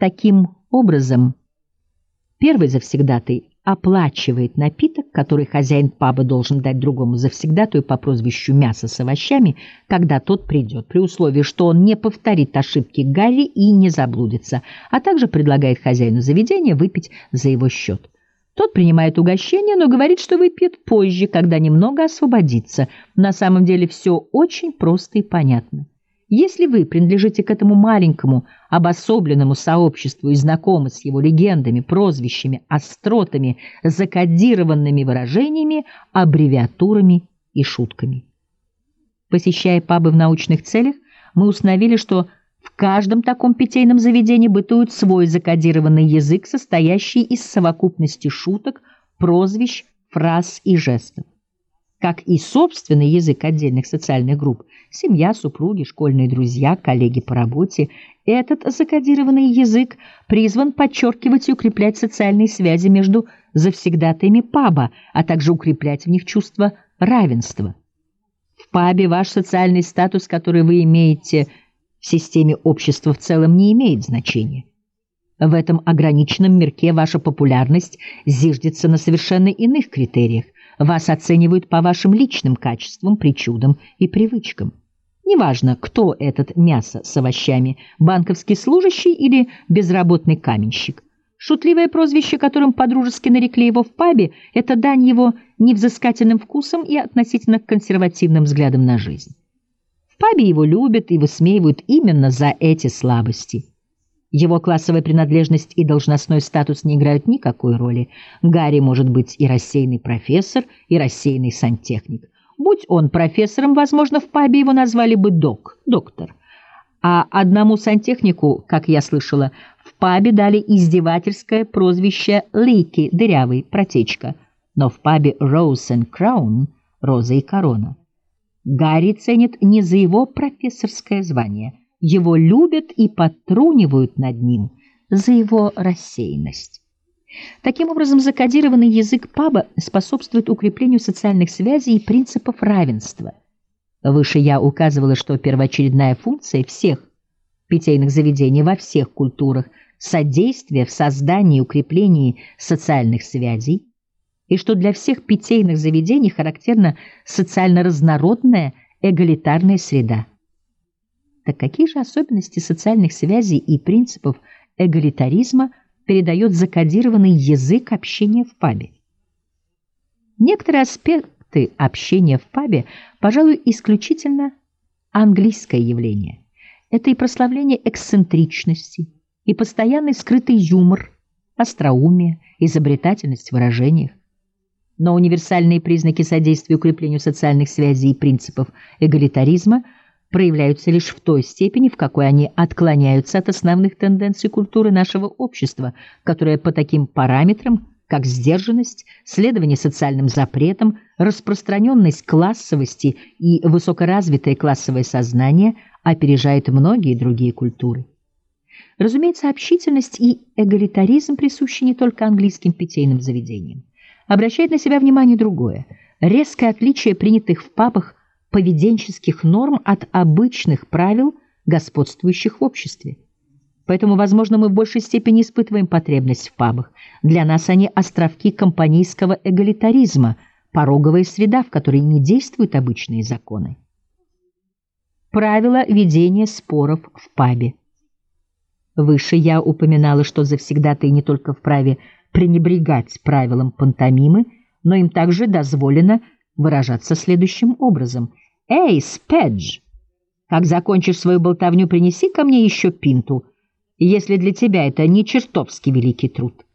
Таким образом, первый завсегдатай оплачивает напиток, который хозяин паба должен дать другому завсегдатаю по прозвищу «Мясо с овощами», когда тот придет, при условии, что он не повторит ошибки Гарри и не заблудится, а также предлагает хозяину заведения выпить за его счет. Тот принимает угощение, но говорит, что выпьет позже, когда немного освободится. На самом деле все очень просто и понятно. Если вы принадлежите к этому маленькому, обособленному сообществу и знакомы с его легендами, прозвищами, остротами, закодированными выражениями, аббревиатурами и шутками. Посещая пабы в научных целях, мы установили, что в каждом таком питейном заведении бытует свой закодированный язык, состоящий из совокупности шуток, прозвищ, фраз и жестов. Как и собственный язык отдельных социальных групп – семья, супруги, школьные друзья, коллеги по работе – этот закодированный язык призван подчеркивать и укреплять социальные связи между завсегдатаями паба, а также укреплять в них чувство равенства. В пабе ваш социальный статус, который вы имеете в системе общества в целом, не имеет значения. В этом ограниченном мирке ваша популярность зиждется на совершенно иных критериях. Вас оценивают по вашим личным качествам, причудам и привычкам. Неважно, кто этот мясо с овощами, банковский служащий или безработный каменщик. Шутливое прозвище, которым подружески нарекли его в пабе, это дань его невзыскательным вкусам и относительно консервативным взглядам на жизнь. В пабе его любят и высмеивают именно за эти слабости. Его классовая принадлежность и должностной статус не играют никакой роли. Гарри может быть и рассеянный профессор, и рассеянный сантехник. Будь он профессором, возможно, в пабе его назвали бы доктор. А одному сантехнику, как я слышала, в пабе дали издевательское прозвище Лики, дырявый, протечка. Но в пабе Rose and Crown, роза и корона, Гарри ценит не за его профессорское звание. Его любят и подтрунивают над ним за его рассеянность. Таким образом, закодированный язык паба способствует укреплению социальных связей и принципов равенства. Выше я указывала, что первоочередная функция всех питейных заведений во всех культурах – содействие в создании и укреплении социальных связей, и что для всех питейных заведений характерна социально разнородная эгалитарная среда. Так какие же особенности социальных связей и принципов эгалитаризма передает закодированный язык общения в пабе? Некоторые аспекты общения в пабе, пожалуй, исключительно английское явление. Это и прославление эксцентричности, и постоянный скрытый юмор, остроумие, изобретательность в выражениях. Но универсальные признаки содействия укреплению социальных связей и принципов эгалитаризма проявляются лишь в той степени, в какой они отклоняются от основных тенденций культуры нашего общества, которая по таким параметрам, как сдержанность, следование социальным запретам, распространенность классовости и высокоразвитое классовое сознание опережает многие другие культуры. Разумеется, общительность и эгалитаризм присущи не только английским питейным заведениям. Обращает на себя внимание другое – резкое отличие принятых в пабах поведенческих норм от обычных правил, господствующих в обществе. Поэтому, возможно, мы в большей степени испытываем потребность в пабах. Для нас они островки компанейского эгалитаризма, пороговая среда, в которой не действуют обычные законы. Правила ведения споров в пабе. Выше я упоминала, что завсегдатаи не только вправе пренебрегать правилам пантомимы, но им также дозволено выражаться следующим образом. «Эй, Спэдж, как закончишь свою болтовню, принеси ко мне еще пинту, если для тебя это не чертовски великий труд».